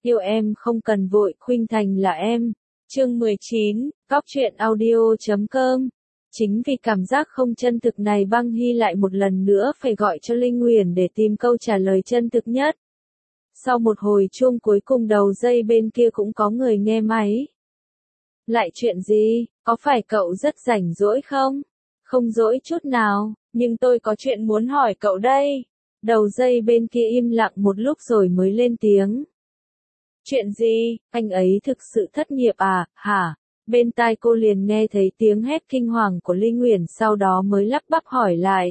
Yêu em không cần vội, khuynh thành là em. Chương 19, Góc truyện audio.com. Chính vì cảm giác không chân thực này Băng Hy lại một lần nữa phải gọi cho Linh Uyển để tìm câu trả lời chân thực nhất. Sau một hồi chuông cuối cùng đầu dây bên kia cũng có người nghe máy. Lại chuyện gì, có phải cậu rất rảnh rỗi không? Không rỗi chút nào, nhưng tôi có chuyện muốn hỏi cậu đây. Đầu dây bên kia im lặng một lúc rồi mới lên tiếng. Chuyện gì, anh ấy thực sự thất nghiệp à, hả? Bên tai cô liền nghe thấy tiếng hét kinh hoàng của Linh Uyển, sau đó mới lắp bắp hỏi lại.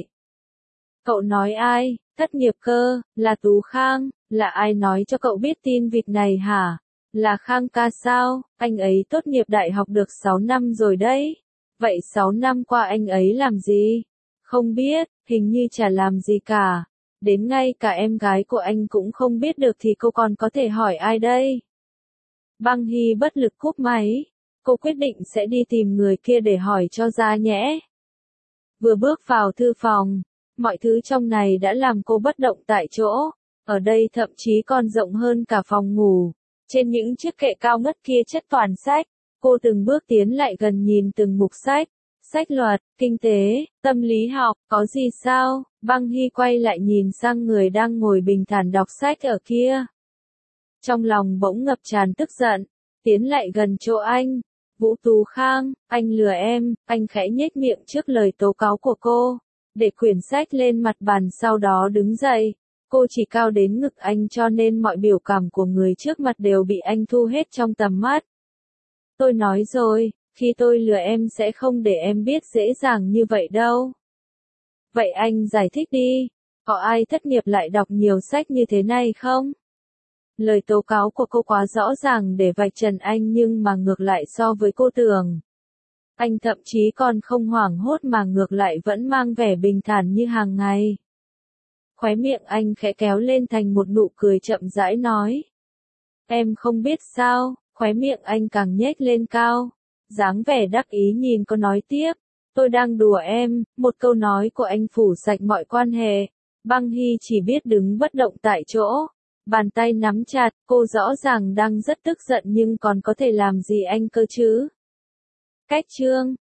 Cậu nói ai, thất nghiệp cơ, là Tú Khang, là ai nói cho cậu biết tin vịt này hả? Là Khang ca sao, anh ấy tốt nghiệp đại học được 6 năm rồi đấy. Vậy 6 năm qua anh ấy làm gì? Không biết, hình như chả làm gì cả. Đến ngay cả em gái của anh cũng không biết được thì cô còn có thể hỏi ai đây? Băng Hy bất lực cúp máy. Cô quyết định sẽ đi tìm người kia để hỏi cho ra nhẽ. Vừa bước vào thư phòng, mọi thứ trong này đã làm cô bất động tại chỗ. Ở đây thậm chí còn rộng hơn cả phòng ngủ. Trên những chiếc kệ cao ngất kia chất toàn sách. Cô từng bước tiến lại gần nhìn từng mục sách. Sách luật, kinh tế, tâm lý học, có gì sao? Băng Hy quay lại nhìn sang người đang ngồi bình thản đọc sách ở kia. Trong lòng bỗng ngập tràn tức giận, tiến lại gần chỗ anh. Vũ Tú Khang, anh lừa em, anh khẽ nhếch miệng trước lời tố cáo của cô. Để quyển sách lên mặt bàn sau đó đứng dậy. Cô chỉ cao đến ngực anh cho nên mọi biểu cảm của người trước mặt đều bị anh thu hết trong tầm mắt. Tôi nói rồi, khi tôi lừa em sẽ không để em biết dễ dàng như vậy đâu. Vậy anh giải thích đi, có ai thất nghiệp lại đọc nhiều sách như thế này không? Lời tố cáo của cô quá rõ ràng để vạch trần anh, nhưng mà ngược lại so với cô tưởng. Anh thậm chí còn không hoảng hốt mà ngược lại vẫn mang vẻ bình thản như hàng ngày. Khóe miệng anh khẽ kéo lên thành một nụ cười chậm rãi nói. Em không biết sao, khóe miệng anh càng nhếch lên cao. Dáng vẻ đắc ý nhìn cô nói tiếp. Tôi đang đùa em, một câu nói của anh phủ sạch mọi quan hệ. Băng Hy chỉ biết đứng bất động tại chỗ. Bàn tay nắm chặt, cô rõ ràng đang rất tức giận nhưng còn có thể làm gì anh cơ chứ? Cách chương